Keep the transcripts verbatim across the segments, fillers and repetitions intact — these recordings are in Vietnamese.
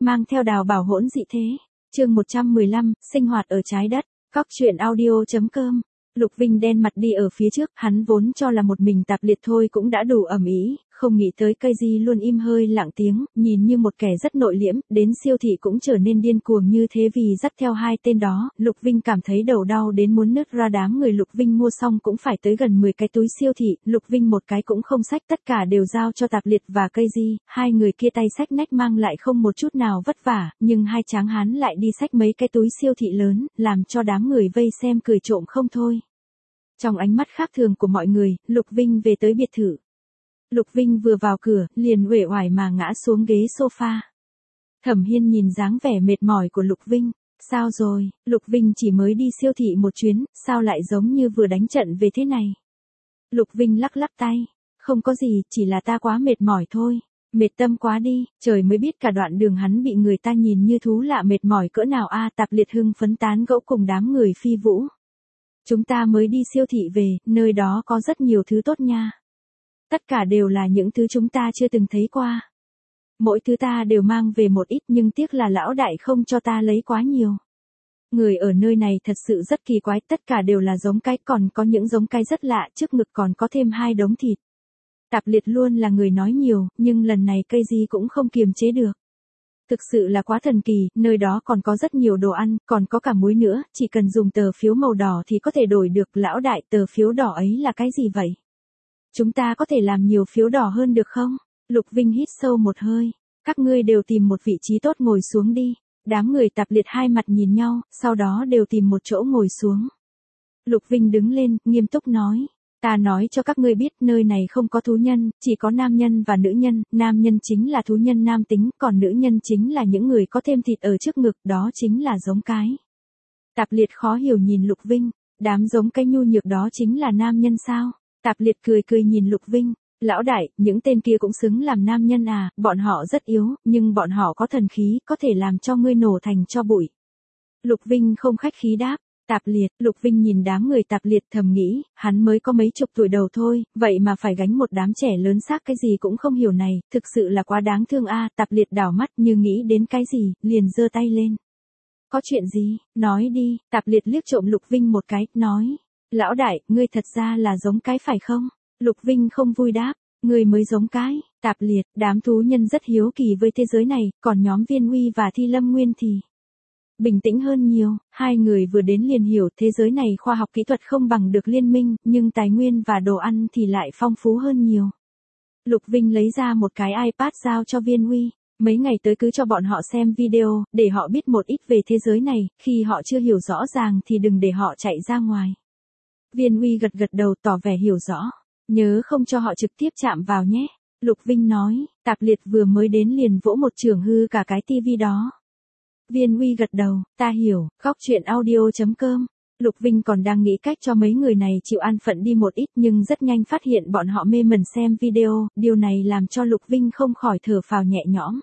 mang theo đào bảo hỗn dị thế. Chương một trăm mười lăm, sinh hoạt ở trái đất. Góc truyện audio chấm com. Lục Vinh đen mặt đi ở phía trước, hắn vốn cho là một mình Tạp Liệt thôi cũng đã đủ ầm ĩ, không nghĩ tới cây di luôn im hơi lặng tiếng, nhìn như một kẻ rất nội liễm, đến siêu thị cũng trở nên điên cuồng như thế vì dắt theo hai tên đó. Lục Vinh cảm thấy đầu đau đến muốn nứt ra. Đám người Lục Vinh mua xong cũng phải tới gần mười cái túi siêu thị, Lục Vinh một cái cũng không xách, tất cả đều giao cho Tạp Liệt và cây di. Hai người kia tay xách nách mang lại không một chút nào vất vả, nhưng hai tráng hán lại đi xách mấy cái túi siêu thị lớn, làm cho đám người vây xem cười trộm không thôi. Trong ánh mắt khác thường của mọi người, Lục Vinh về tới biệt thự. Lục Vinh vừa vào cửa, liền uể oải mà ngã xuống ghế sofa. Thẩm Hiên nhìn dáng vẻ mệt mỏi của Lục Vinh. Sao rồi, Lục Vinh chỉ mới đi siêu thị một chuyến, sao lại giống như vừa đánh trận về thế này? Lục Vinh lắc lắc tay. Không có gì, chỉ là ta quá mệt mỏi thôi. Mệt tâm quá đi, trời mới biết cả đoạn đường hắn bị người ta nhìn như thú lạ mệt mỏi cỡ nào a. Tạp Liệt hưng phấn tán gẫu cùng đám người Phi Vũ. Chúng ta mới đi siêu thị về, nơi đó có rất nhiều thứ tốt nha. Tất cả đều là những thứ chúng ta chưa từng thấy qua. Mỗi thứ ta đều mang về một ít nhưng tiếc là lão đại không cho ta lấy quá nhiều. Người ở nơi này thật sự rất kỳ quái, tất cả đều là giống cái, còn có những giống cái rất lạ, trước ngực còn có thêm hai đống thịt. Tạp Liệt luôn là người nói nhiều, nhưng lần này cây di cũng không kiềm chế được. Thực sự là quá thần kỳ, nơi đó còn có rất nhiều đồ ăn, còn có cả muối nữa, chỉ cần dùng tờ phiếu màu đỏ thì có thể đổi được. Lão đại, tờ phiếu đỏ ấy là cái gì vậy? Chúng ta có thể làm nhiều phiếu đỏ hơn được không? Lục Vinh hít sâu một hơi. Các ngươi đều tìm một vị trí tốt ngồi xuống đi. Đám người Tạp Liệt hai mặt nhìn nhau, sau đó đều tìm một chỗ ngồi xuống. Lục Vinh đứng lên, nghiêm túc nói. Ta nói cho các ngươi biết, nơi này không có thú nhân, chỉ có nam nhân và nữ nhân. Nam nhân chính là thú nhân nam tính, còn nữ nhân chính là những người có thêm thịt ở trước ngực, đó chính là giống cái. Tạp Liệt khó hiểu nhìn Lục Vinh. Đám giống cái nhu nhược đó chính là nam nhân sao? Tạp Liệt cười cười nhìn Lục Vinh. Lão đại, những tên kia cũng xứng làm nam nhân à, bọn họ rất yếu, nhưng bọn họ có thần khí, có thể làm cho ngươi nổ thành tro bụi. Lục Vinh không khách khí đáp. Tạp Liệt, Lục Vinh nhìn đám người Tạp Liệt thầm nghĩ, hắn mới có mấy chục tuổi đầu thôi, vậy mà phải gánh một đám trẻ lớn xác cái gì cũng không hiểu này, thực sự là quá đáng thương a. Tạp Liệt đảo mắt như nghĩ đến cái gì, liền giơ tay lên. Có chuyện gì, nói đi. Tạp Liệt liếc trộm Lục Vinh một cái, nói. Lão đại, ngươi thật ra là giống cái phải không? Lục Vinh không vui đáp, ngươi mới giống cái. Tạp Liệt, đám thú nhân rất hiếu kỳ với thế giới này, còn nhóm Viên Uy và Thi Lâm Nguyên thì bình tĩnh hơn nhiều. Hai người vừa đến liền hiểu thế giới này khoa học kỹ thuật không bằng được liên minh, nhưng tài nguyên và đồ ăn thì lại phong phú hơn nhiều. Lục Vinh lấy ra một cái iPad giao cho Viên Uy. Mấy ngày tới cứ cho bọn họ xem video, để họ biết một ít về thế giới này, khi họ chưa hiểu rõ ràng thì đừng để họ chạy ra ngoài. Viên Uy gật gật đầu tỏ vẻ hiểu rõ. Nhớ không cho họ trực tiếp chạm vào nhé. Lục Vinh nói. Tạp Liệt vừa mới đến liền vỗ một chưởng hư cả cái tivi đó. Viên Uy gật đầu, ta hiểu. Góc truyện audio chấm com. Lục Vinh còn đang nghĩ cách cho mấy người này chịu an phận đi một ít, nhưng rất nhanh phát hiện bọn họ mê mẩn xem video, điều này làm cho Lục Vinh không khỏi thở phào nhẹ nhõm.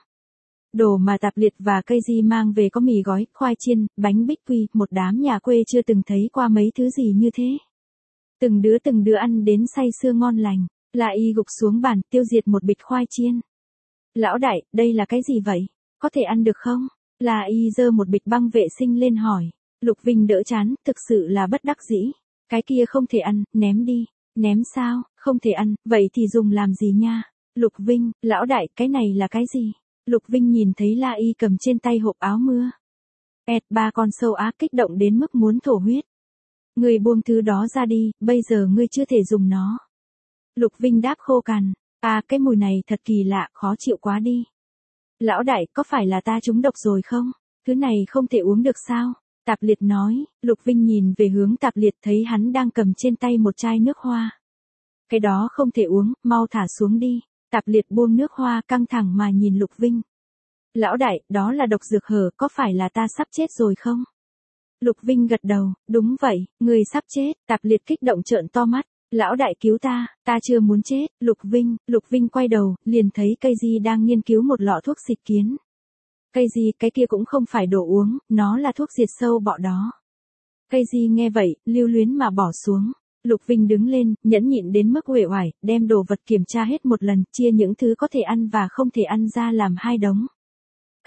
Đồ mà Tạp Liệt và cây di mang về có mì gói, khoai chiên, bánh bích quy, một đám nhà quê chưa từng thấy qua mấy thứ gì như thế. Từng đứa từng đứa ăn đến say sưa ngon lành. La Y gục xuống bàn, tiêu diệt một bịch khoai chiên. Lão đại, đây là cái gì vậy? Có thể ăn được không? La Y giơ một bịch băng vệ sinh lên hỏi. Lục Vinh đỡ chán, thực sự là bất đắc dĩ. Cái kia không thể ăn, ném đi. Ném sao? Không thể ăn, vậy thì dùng làm gì nha? Lục Vinh, lão đại, cái này là cái gì? Lục Vinh nhìn thấy La Y cầm trên tay hộp áo mưa. Ẹt, ba con sâu á kích động đến mức muốn thổ huyết. Ngươi buông thứ đó ra đi, bây giờ ngươi chưa thể dùng nó. Lục Vinh đáp khô cằn. À, cái mùi này thật kỳ lạ, khó chịu quá đi. Lão đại, có phải là ta trúng độc rồi không? Thứ này không thể uống được sao? Tạp Liệt nói. Lục Vinh nhìn về hướng Tạp Liệt thấy hắn đang cầm trên tay một chai nước hoa. Cái đó không thể uống, mau thả xuống đi. Tạp Liệt buông nước hoa căng thẳng mà nhìn Lục Vinh. Lão đại, đó là độc dược hở, có phải là ta sắp chết rồi không? Lục Vinh gật đầu, đúng vậy, người sắp chết. Tạp Liệt kích động trợn to mắt. Lão đại cứu ta, ta chưa muốn chết. Lục Vinh, Lục Vinh quay đầu, liền thấy cây di đang nghiên cứu một lọ thuốc xịt kiến. Cây di, cái kia cũng không phải đồ uống, nó là thuốc diệt sâu bọ đó. Cây di nghe vậy, lưu luyến mà bỏ xuống. Lục Vinh đứng lên, nhẫn nhịn đến mức uể oải, đem đồ vật kiểm tra hết một lần, chia những thứ có thể ăn và không thể ăn ra làm hai đống.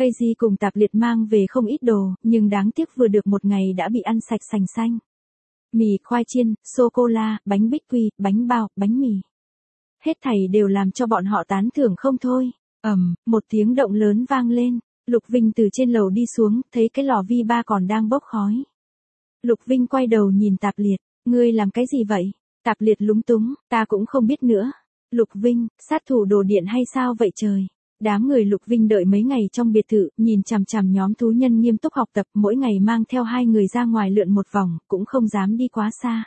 Casey cùng Tạp Liệt mang về không ít đồ, nhưng đáng tiếc vừa được một ngày đã bị ăn sạch sành xanh. Mì khoai chiên, sô-cô-la, bánh bích quy, bánh bao, bánh mì. Hết thảy đều làm cho bọn họ tán thưởng không thôi. Ầm, một tiếng động lớn vang lên. Lục Vinh từ trên lầu đi xuống, thấy cái lò vi ba còn đang bốc khói. Lục Vinh quay đầu nhìn Tạp Liệt, ngươi làm cái gì vậy? Tạp Liệt lúng túng, ta cũng không biết nữa. Lục Vinh, sát thủ đồ điện hay sao vậy trời? Đám người Lục Vinh đợi mấy ngày trong biệt thự, nhìn chằm chằm nhóm thú nhân nghiêm túc học tập, mỗi ngày mang theo hai người ra ngoài lượn một vòng, cũng không dám đi quá xa.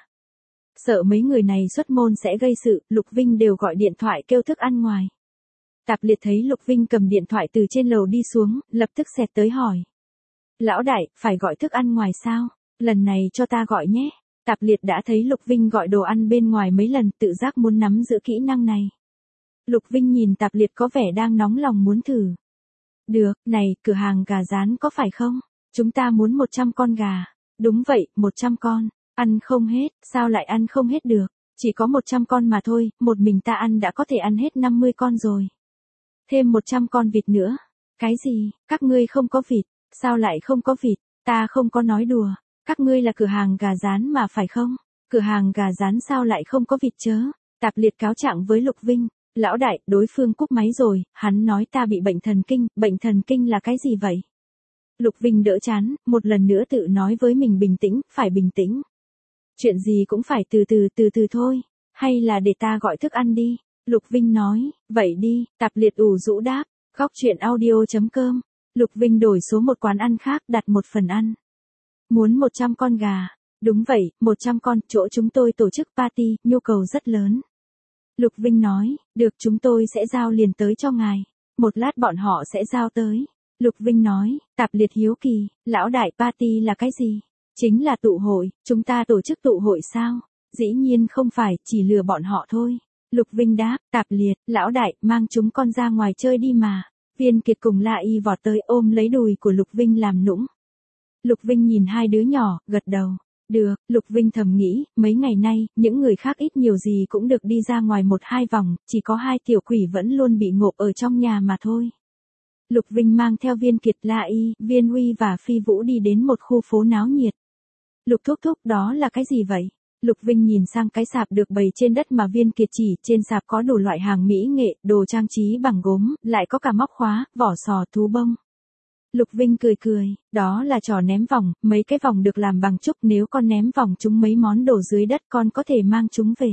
Sợ mấy người này xuất môn sẽ gây sự, Lục Vinh đều gọi điện thoại kêu thức ăn ngoài. Tạp Liệt thấy Lục Vinh cầm điện thoại từ trên lầu đi xuống, lập tức xẹt tới hỏi. Lão đại, phải gọi thức ăn ngoài sao? Lần này cho ta gọi nhé. Tạp Liệt đã thấy Lục Vinh gọi đồ ăn bên ngoài mấy lần, tự giác muốn nắm giữ kỹ năng này. Lục Vinh nhìn Tạp Liệt có vẻ đang nóng lòng muốn thử. Được, này, cửa hàng gà rán có phải không? Chúng ta muốn một trăm con gà. Đúng vậy, một trăm con. Ăn không hết, sao lại ăn không hết được? Chỉ có một trăm con mà thôi, một mình ta ăn đã có thể ăn hết năm mươi con rồi. Thêm một trăm con vịt nữa. Cái gì, các ngươi không có vịt? Sao lại không có vịt? Ta không có nói đùa. Các ngươi là cửa hàng gà rán mà phải không? Cửa hàng gà rán sao lại không có vịt chớ? Tạp Liệt cáo trạng với Lục Vinh. Lão đại, đối phương cúp máy rồi, hắn nói ta bị bệnh thần kinh, bệnh thần kinh là cái gì vậy? Lục Vinh đỡ chán, một lần nữa tự nói với mình bình tĩnh, phải bình tĩnh. Chuyện gì cũng phải từ từ từ từ thôi, hay là để ta gọi thức ăn đi. Lục Vinh nói, vậy đi, Tạp Liệt ủ rũ đáp, góc chuyện audio chấm com. Lục Vinh đổi số một quán ăn khác đặt một phần ăn. Muốn một trăm con gà. Đúng vậy, một trăm con, chỗ chúng tôi tổ chức party, nhu cầu rất lớn. Lục Vinh nói, được chúng tôi sẽ giao liền tới cho ngài. Một lát bọn họ sẽ giao tới. Lục Vinh nói, Tạp Liệt hiếu kỳ, lão đại party là cái gì? Chính là tụ hội, chúng ta tổ chức tụ hội sao? Dĩ nhiên không phải, chỉ lừa bọn họ thôi. Lục Vinh đáp, Tạp Liệt, lão đại, mang chúng con ra ngoài chơi đi mà. Viên Kiệt cùng La Y vọt tới ôm lấy đùi của Lục Vinh làm nũng. Lục Vinh nhìn hai đứa nhỏ, gật đầu. Được, Lục Vinh thầm nghĩ, mấy ngày nay, những người khác ít nhiều gì cũng được đi ra ngoài một hai vòng, chỉ có hai tiểu quỷ vẫn luôn bị ngộp ở trong nhà mà thôi. Lục Vinh mang theo Viên Kiệt, La Y, Viên Huy và Phi Vũ đi đến một khu phố náo nhiệt. Lục thúc thúc, đó là cái gì vậy? Lục Vinh nhìn sang cái sạp được bày trên đất mà Viên Kiệt chỉ, trên sạp có đủ loại hàng mỹ nghệ, đồ trang trí bằng gốm, lại có cả móc khóa, vỏ sò, thú bông. Lục Vinh cười cười, đó là trò ném vòng, mấy cái vòng được làm bằng trúc, nếu con ném vòng trúng mấy món đồ dưới đất con có thể mang chúng về.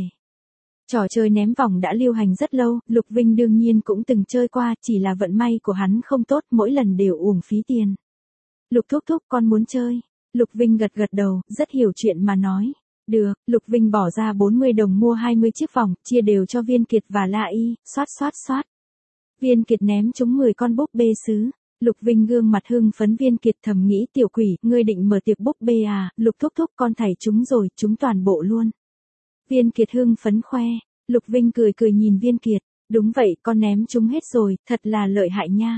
Trò chơi ném vòng đã lưu hành rất lâu, Lục Vinh đương nhiên cũng từng chơi qua, chỉ là vận may của hắn không tốt, mỗi lần đều uổng phí tiền. Lục thúc thúc, con muốn chơi. Lục Vinh gật gật đầu, rất hiểu chuyện mà nói. Được, Lục Vinh bỏ ra bốn mươi đồng mua hai mươi chiếc vòng, chia đều cho Viên Kiệt và La Y, xoát xoát xoát. Viên Kiệt ném chúng mười con búp bê sứ. Lục Vinh gương mặt hưng phấn, Viên Kiệt thầm nghĩ, tiểu quỷ, ngươi định mở tiệc búp bê à? Lục thúc thúc, con thảy chúng rồi, chúng toàn bộ luôn. Viên Kiệt hưng phấn khoe. Lục Vinh cười cười nhìn Viên Kiệt. Đúng vậy, con ném chúng hết rồi, thật là lợi hại nha.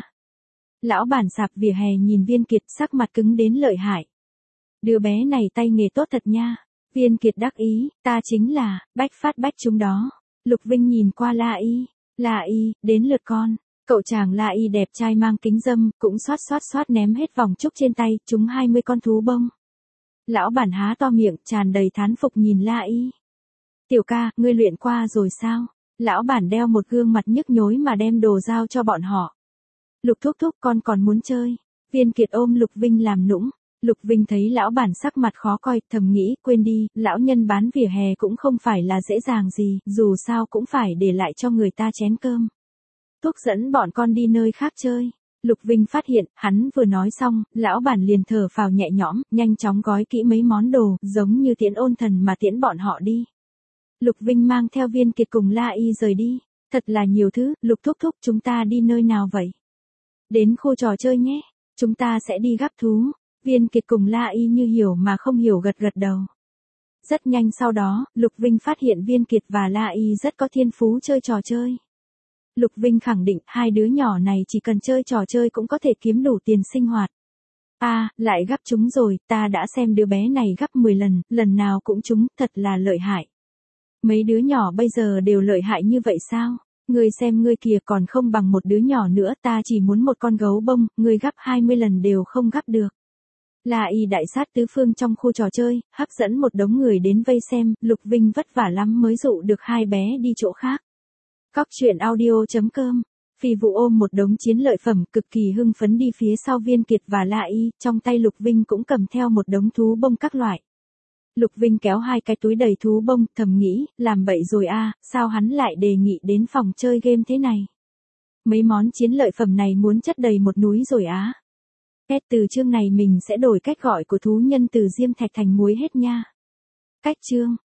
Lão bản sạp vỉa hè nhìn Viên Kiệt, sắc mặt cứng đến lợi hại. Đứa bé này tay nghề tốt thật nha. Viên Kiệt đắc ý, ta chính là, bách phát bách chúng đó. Lục Vinh nhìn qua La Y. La Y, đến lượt con. Cậu chàng La Y đẹp trai mang kính râm, cũng xoát xoát xoát ném hết vòng trúc trên tay, trúng hai mươi con thú bông. Lão bản há to miệng, tràn đầy thán phục nhìn La Y. Tiểu ca, ngươi luyện qua rồi sao? Lão bản đeo một gương mặt nhức nhối mà đem đồ giao cho bọn họ. Lục thúc thúc, con còn muốn chơi. Viên Kiệt ôm Lục Vinh làm nũng. Lục Vinh thấy lão bản sắc mặt khó coi, thầm nghĩ, quên đi, lão nhân bán vỉa hè cũng không phải là dễ dàng gì, dù sao cũng phải để lại cho người ta chén cơm. Thúc dẫn bọn con đi nơi khác chơi. Lục Vinh phát hiện, hắn vừa nói xong, lão bản liền thở phào nhẹ nhõm, nhanh chóng gói kỹ mấy món đồ, giống như tiễn ôn thần mà tiễn bọn họ đi. Lục Vinh mang theo Viên Kiệt cùng La Y rời đi. Thật là nhiều thứ, Lục thúc thúc, chúng ta đi nơi nào vậy? Đến khu trò chơi nhé. Chúng ta sẽ đi gắp thú. Viên Kiệt cùng La Y như hiểu mà không hiểu gật gật đầu. Rất nhanh sau đó, Lục Vinh phát hiện Viên Kiệt và La Y rất có thiên phú chơi trò chơi. Lục Vinh khẳng định hai đứa nhỏ này chỉ cần chơi trò chơi cũng có thể kiếm đủ tiền sinh hoạt. À, lại gắp chúng rồi, ta đã xem đứa bé này gắp mười lần, lần nào cũng trúng, thật là lợi hại. Mấy đứa nhỏ bây giờ đều lợi hại như vậy sao? Ngươi xem ngươi kìa còn không bằng một đứa nhỏ nữa, ta chỉ muốn một con gấu bông, ngươi gắp hai mươi lần đều không gắp được. La Y đại sát tứ phương trong khu trò chơi, hấp dẫn một đống người đến vây xem, Lục Vinh vất vả lắm mới dụ được hai bé đi chỗ khác. Cóc truyện audio chấm com. Phi Vũ ôm một đống chiến lợi phẩm, cực kỳ hưng phấn đi phía sau Viên Kiệt và La Y, trong tay Lục Vinh cũng cầm theo một đống thú bông các loại. Lục Vinh kéo hai cái túi đầy thú bông, thầm nghĩ, làm bậy rồi a, sao hắn lại đề nghị đến phòng chơi game thế này. Mấy món chiến lợi phẩm này muốn chất đầy một núi rồi á. Kết từ chương này mình sẽ đổi cách gọi của thú nhân từ diêm thạch thành muối hết nha. Cách chương